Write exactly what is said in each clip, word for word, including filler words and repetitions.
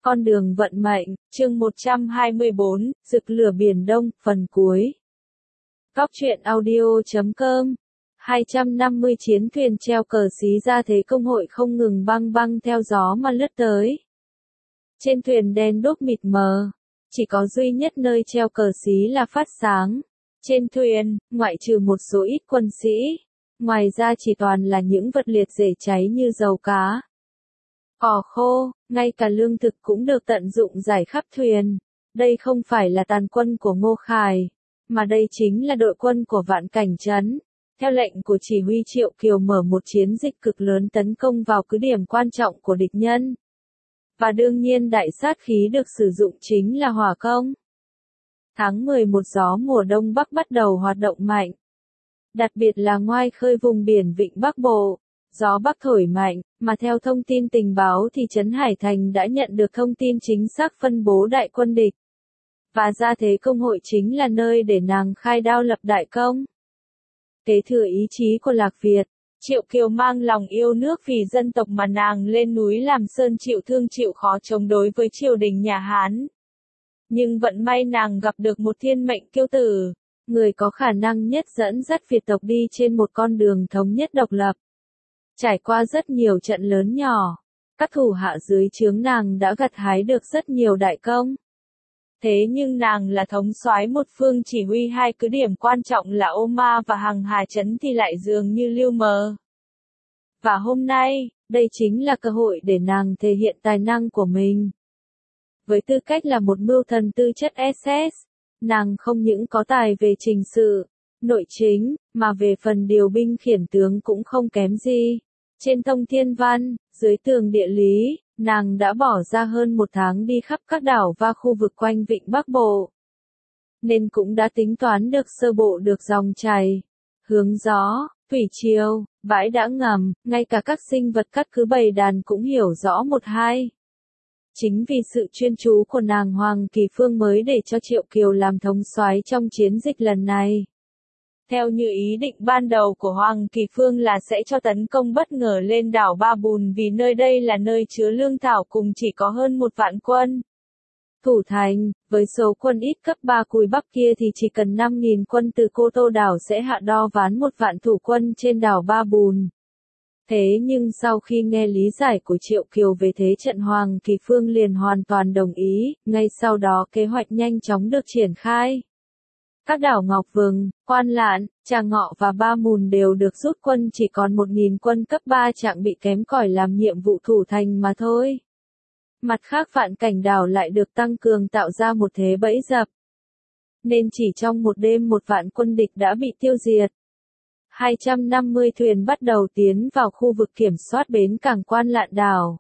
Con đường vận mệnh, chương một trăm hai mươi bốn, Rực lửa Biển Đông, phần cuối. Góc truyện audio chấm com. hai trăm năm mươi chiến thuyền treo cờ xí ra thế công hội không ngừng băng băng theo gió mà lướt tới. Trên thuyền đen đuốc mịt mờ, chỉ có duy nhất nơi treo cờ xí là phát sáng. Trên thuyền, ngoại trừ một số ít quân sĩ, ngoài ra chỉ toàn là những vật liệt dễ cháy như dầu cá, cỏ khô, ngay cả lương thực cũng được tận dụng rải khắp thuyền. Đây không phải là tàn quân của Ngô Khải, mà đây chính là đội quân của Vạn Cảnh Trấn. Theo lệnh của chỉ huy Triệu Kiều mở một chiến dịch cực lớn tấn công vào cứ điểm quan trọng của địch nhân. Và đương nhiên đại sát khí được sử dụng chính là hỏa công. Tháng mười một gió mùa đông bắc bắt đầu hoạt động mạnh. Đặc biệt là ngoài khơi vùng biển Vịnh Bắc Bộ. Gió Bắc thổi mạnh, mà theo thông tin tình báo thì Trấn Hải Thành đã nhận được thông tin chính xác phân bố đại quân địch. Và ra thế công hội chính là nơi để nàng khai đao lập đại công. Kế thừa ý chí của Lạc Việt, Triệu Kiều mang lòng yêu nước vì dân tộc mà nàng lên núi làm sơn chịu thương chịu khó chống đối với triều đình nhà Hán. Nhưng vận may nàng gặp được một thiên mệnh kiêu tử, người có khả năng nhất dẫn dắt Việt tộc đi trên một con đường thống nhất độc lập. Trải qua rất nhiều trận lớn nhỏ, các thủ hạ dưới trướng nàng đã gặt hái được rất nhiều đại công. Thế nhưng nàng là thống soái một phương chỉ huy hai cứ điểm quan trọng là Ô Ma và Hằng Hà Trấn thì lại dường như lưu mờ. Và hôm nay, đây chính là cơ hội để nàng thể hiện tài năng của mình. Với tư cách là một mưu thần tư chất ét ét, nàng không những có tài về trình sự, nội chính, mà về phần điều binh khiển tướng cũng không kém gì. Trên thông thiên văn, dưới tường địa lý, nàng đã bỏ ra hơn một tháng đi khắp các đảo và khu vực quanh Vịnh Bắc Bộ. Nên cũng đã tính toán được sơ bộ được dòng chảy, hướng gió, thủy triều, bãi đã ngầm, ngay cả các sinh vật cắt cứ bầy đàn cũng hiểu rõ một hai. Chính vì sự chuyên chú của nàng Hoàng Kỳ Phương mới để cho Triệu Kiều làm thống soái trong chiến dịch lần này. Theo như ý định ban đầu của Hoàng Kỳ Phương là sẽ cho tấn công bất ngờ lên đảo Ba Bùn vì nơi đây là nơi chứa lương thảo cùng chỉ có hơn một vạn quân. Thủ thành, với số quân ít cấp ba cùi bắp kia thì chỉ cần năm nghìn quân từ Cô Tô đảo sẽ hạ đo ván một vạn thủ quân trên đảo Ba Bùn. Thế nhưng sau khi nghe lý giải của Triệu Kiều về thế trận Hoàng Kỳ Phương liền hoàn toàn đồng ý, ngay sau đó kế hoạch nhanh chóng được triển khai. Các đảo Ngọc Vừng, Quan Lạn, Trà Ngọ và Ba Mùn đều được rút quân chỉ còn một nghìn quân cấp ba trạng bị kém cỏi làm nhiệm vụ thủ thành mà thôi. Mặt khác Vạn Cảnh đảo lại được tăng cường tạo ra một thế bẫy dập. Nên chỉ trong một đêm một vạn quân địch đã bị tiêu diệt. hai trăm năm mươi thuyền bắt đầu tiến vào khu vực kiểm soát bến cảng Quan Lạn đảo.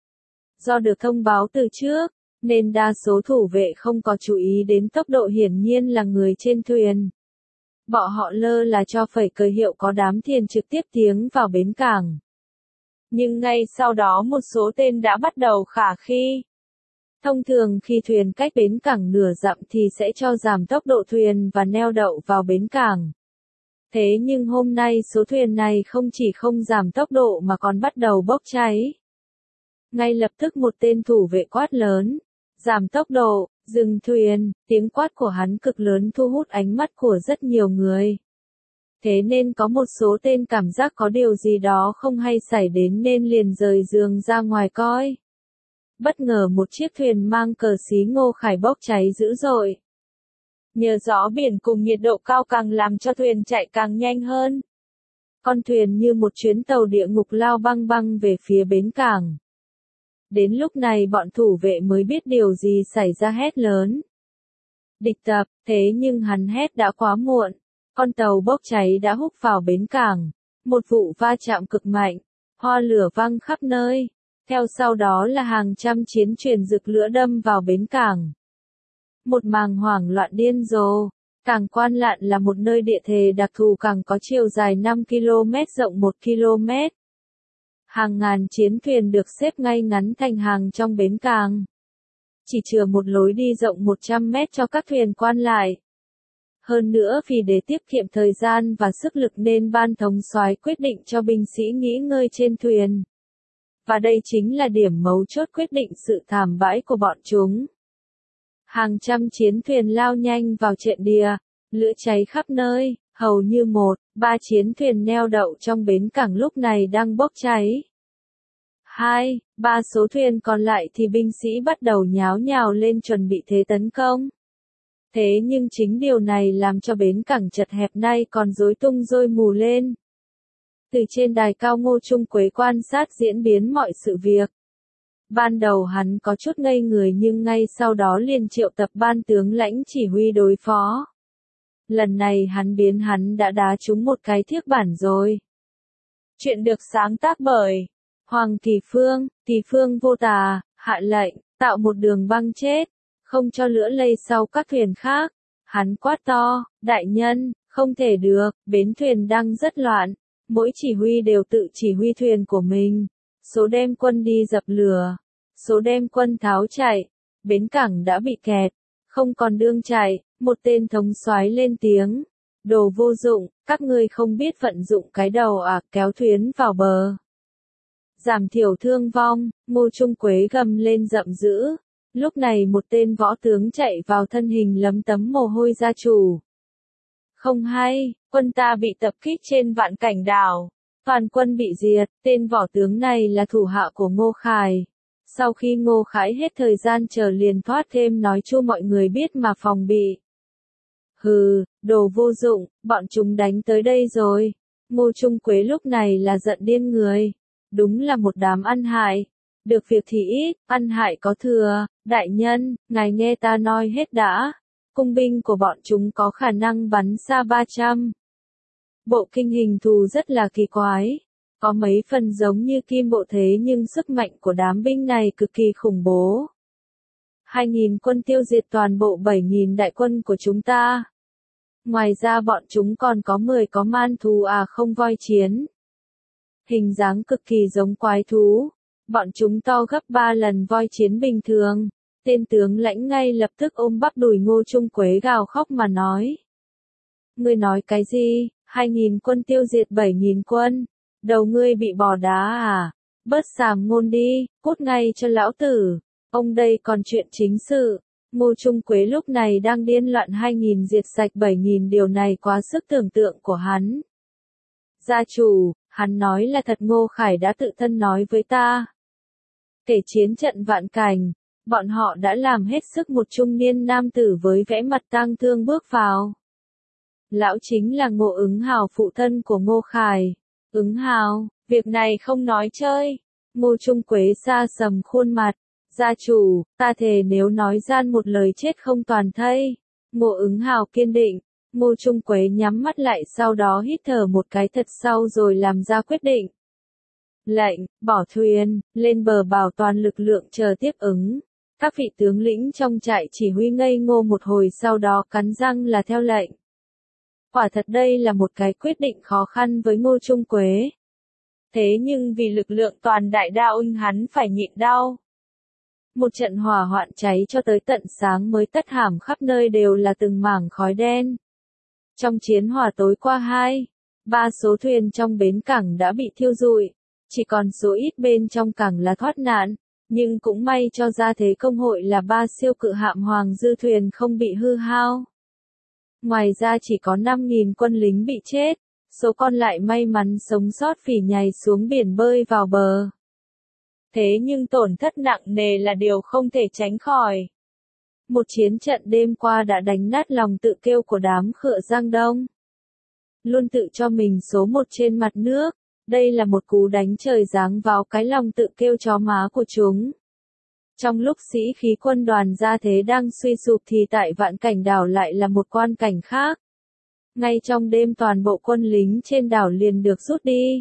Do được thông báo từ trước, nên đa số thủ vệ không có chú ý đến tốc độ hiển nhiên là người trên thuyền. Bọn họ lơ là cho phẩy cờ hiệu có đám thuyền trực tiếp tiến vào bến cảng. Nhưng ngay sau đó một số tên đã bắt đầu khả khi. Thông thường khi thuyền cách bến cảng nửa dặm thì sẽ cho giảm tốc độ thuyền và neo đậu vào bến cảng. Thế nhưng hôm nay số thuyền này không chỉ không giảm tốc độ mà còn bắt đầu bốc cháy. Ngay lập tức một tên thủ vệ quát lớn, giảm tốc độ, dừng thuyền, tiếng quát của hắn cực lớn thu hút ánh mắt của rất nhiều người. Thế nên có một số tên cảm giác có điều gì đó không hay xảy đến nên liền rời giường ra ngoài coi. Bất ngờ một chiếc thuyền mang cờ xí Ngô Khải bốc cháy dữ dội. Nhờ gió biển cùng nhiệt độ cao càng làm cho thuyền chạy càng nhanh hơn. Con thuyền như một chuyến tàu địa ngục lao băng băng về phía bến cảng. Đến lúc này bọn thủ vệ mới biết điều gì xảy ra hét lớn. Địch tập, thế nhưng hắn hét đã quá muộn. Con tàu bốc cháy đã húc vào bến cảng. Một vụ va chạm cực mạnh, hoa lửa văng khắp nơi. Theo sau đó là hàng trăm chiến thuyền rực lửa đâm vào bến cảng. Một màng hoảng loạn điên rồ. Cảng Quan Lạn là một nơi địa thế đặc thù cảng có chiều dài năm ki lô mét rộng một ki lô mét. Hàng ngàn chiến thuyền được xếp ngay ngắn thành hàng trong bến cảng. Chỉ chừa một lối đi rộng một trăm mét cho các thuyền quan lại. Hơn nữa vì để tiết kiệm thời gian và sức lực nên ban thống soái quyết định cho binh sĩ nghỉ ngơi trên thuyền. Và đây chính là điểm mấu chốt quyết định sự thảm bại của bọn chúng. Hàng trăm chiến thuyền lao nhanh vào trận địa, lửa cháy khắp nơi, hầu như một, ba chiến thuyền neo đậu trong bến cảng lúc này đang bốc cháy. Hai, ba số thuyền còn lại thì binh sĩ bắt đầu nháo nhào lên chuẩn bị thế tấn công. Thế nhưng chính điều này làm cho bến cảng chật hẹp nay còn rối tung rối mù lên. Từ trên đài cao Ngô Trung Quế quan sát diễn biến mọi sự việc. Ban đầu hắn có chút ngây người nhưng ngay sau đó liền triệu tập ban tướng lãnh chỉ huy đối phó. Lần này hắn biến hắn đã đá trúng một cái thiếc bản rồi. Chuyện được sáng tác bởi Hoàng Kỳ Phương, Kỳ Phương vô tà, hạ lệnh, tạo một đường băng chết, không cho lửa lây sau các thuyền khác. Hắn quát to, đại nhân, không thể được, bến thuyền đang rất loạn, mỗi chỉ huy đều tự chỉ huy thuyền của mình. Số đem quân đi dập lửa, số đem quân tháo chạy, bến cảng đã bị kẹt, không còn đường chạy. Một tên thống soái lên tiếng, đồ vô dụng, các ngươi không biết vận dụng cái đầu à, kéo thuyền vào bờ. Giảm thiểu thương vong, Ngô Trung Quế gầm lên giận dữ. Lúc này một tên võ tướng chạy vào thân hình lấm tấm mồ hôi gia chủ. Không hay, quân ta bị tập kích trên Vạn Cảnh đảo, toàn quân bị diệt, tên võ tướng này là thủ hạ của Ngô Khải. Sau khi Ngô Khải hết thời gian chờ liền thoát thêm nói cho mọi người biết mà phòng bị. Hừ, đồ vô dụng, bọn chúng đánh tới đây rồi. Ngô Trung Quế lúc này là giận điên người. Đúng là một đám ăn hại. Được việc thì ít, ăn hại có thừa. Đại nhân, ngài nghe ta nói hết đã. Cung binh của bọn chúng có khả năng bắn xa ba trăm. Bộ kinh hình thù rất là kỳ quái. Có mấy phần giống như kim bộ thế nhưng sức mạnh của đám binh này cực kỳ khủng bố. Hai nghìn quân tiêu diệt toàn bộ bảy nghìn đại quân của chúng ta. Ngoài ra bọn chúng còn có mười có man thú à không voi chiến. Hình dáng cực kỳ giống quái thú. Bọn chúng to gấp ba lần voi chiến bình thường. Tên tướng lãnh ngay lập tức ôm bắp đùi Ngô Trung Quế gào khóc mà nói. Ngươi nói cái gì? Hai nghìn quân tiêu diệt bảy nghìn quân. Đầu ngươi bị bò đá à? Bớt sàm ngôn đi, cút ngay cho lão tử. Ông đây còn chuyện chính sự. Ngô Trung Quế lúc này đang điên loạn hai nghìn diệt sạch bảy nghìn, điều này quá sức tưởng tượng của hắn. Gia chủ, hắn nói là thật, Ngô Khải đã tự thân nói với ta. Kể chiến trận Vạn Cảnh, bọn họ đã làm hết sức. Một trung niên nam tử với vẻ mặt tang thương bước vào. Lão chính là Ngô Ứng Hào, phụ thân của Ngô Khải. Ứng Hào, việc này không nói chơi. Ngô Trung Quế xa sầm khuôn mặt. Gia chủ, ta thề nếu nói gian một lời chết không toàn thây. Ngô Ứng Hào kiên định. Ngô Trung Quế nhắm mắt lại, sau đó hít thở một cái thật sâu rồi làm ra quyết định. Lệnh, bỏ thuyền, lên bờ bảo toàn lực lượng chờ tiếp ứng. Các vị tướng lĩnh trong trại chỉ huy ngây ngô một hồi, sau đó cắn răng là theo lệnh. Quả thật đây là một cái quyết định khó khăn với Ngô Trung Quế. Thế nhưng vì lực lượng toàn đại đao hắn phải nhịn đau. Một trận hỏa hoạn cháy cho tới tận sáng mới tắt hàm, khắp nơi đều là từng mảng khói đen. Trong chiến hỏa tối qua hai, ba số thuyền trong bến cảng đã bị thiêu rụi, chỉ còn số ít bên trong cảng là thoát nạn, nhưng cũng may cho gia thế công hội là ba siêu cự hạm Hoàng Dư thuyền không bị hư hao. Ngoài ra chỉ có năm nghìn quân lính bị chết, số còn lại may mắn sống sót phỉ nhảy xuống biển bơi vào bờ. Thế nhưng tổn thất nặng nề là điều không thể tránh khỏi. Một chiến trận đêm qua đã đánh nát lòng tự kêu của đám Khựa Giang Đông. Luôn tự cho mình số một trên mặt nước, đây là một cú đánh trời giáng vào cái lòng tự kêu chó má của chúng. Trong lúc sĩ khí quân đoàn gia thế đang suy sụp thì tại Vạn Cảnh đảo lại là một quan cảnh khác. Ngay trong đêm toàn bộ quân lính trên đảo liền được rút đi.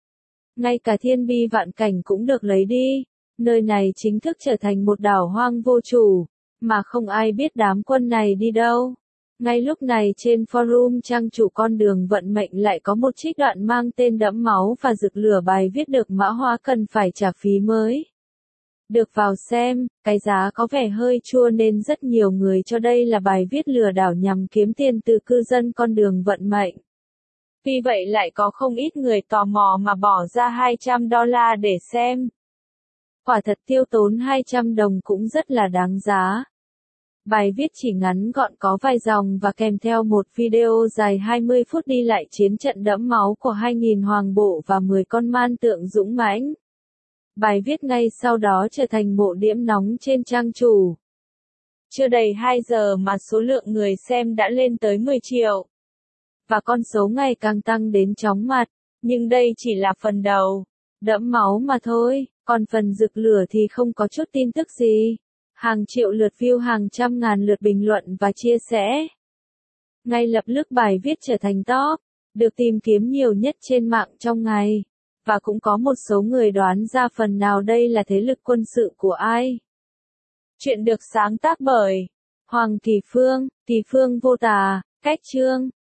Ngay cả thiên bi Vạn Cảnh cũng được lấy đi. Nơi này chính thức trở thành một đảo hoang vô chủ, mà không ai biết đám quân này đi đâu. Ngay lúc này trên forum trang chủ con đường vận mệnh lại có một trích đoạn mang tên đẫm máu và rực lửa, bài viết được mã hóa cần phải trả phí mới. Được vào xem, cái giá có vẻ hơi chua nên rất nhiều người cho đây là bài viết lừa đảo nhằm kiếm tiền từ cư dân con đường vận mệnh. Vì vậy lại có không ít người tò mò mà bỏ ra hai trăm đô la để xem. Quả thật tiêu tốn hai trăm đồng cũng rất là đáng giá. Bài viết chỉ ngắn gọn có vài dòng và kèm theo một video dài hai mươi phút đi lại chiến trận đẫm máu của hai nghìn hoàng bộ và mười con man tượng dũng mãnh. Bài viết ngay sau đó trở thành mộ điểm nóng trên trang chủ. Chưa đầy hai giờ mà số lượng người xem đã lên tới mười triệu. Và con số ngày càng tăng đến chóng mặt. Nhưng đây chỉ là phần đầu. Đẫm máu mà thôi, còn phần rực lửa thì không có chút tin tức gì. Hàng triệu lượt view, hàng trăm ngàn lượt bình luận và chia sẻ. Ngay lập tức bài viết trở thành top, được tìm kiếm nhiều nhất trên mạng trong ngày. Và cũng có một số người đoán ra phần nào đây là thế lực quân sự của ai. Chuyện được sáng tác bởi Hoàng Kỳ Phương, Kỳ Phương Vô Tà, Cách Chương.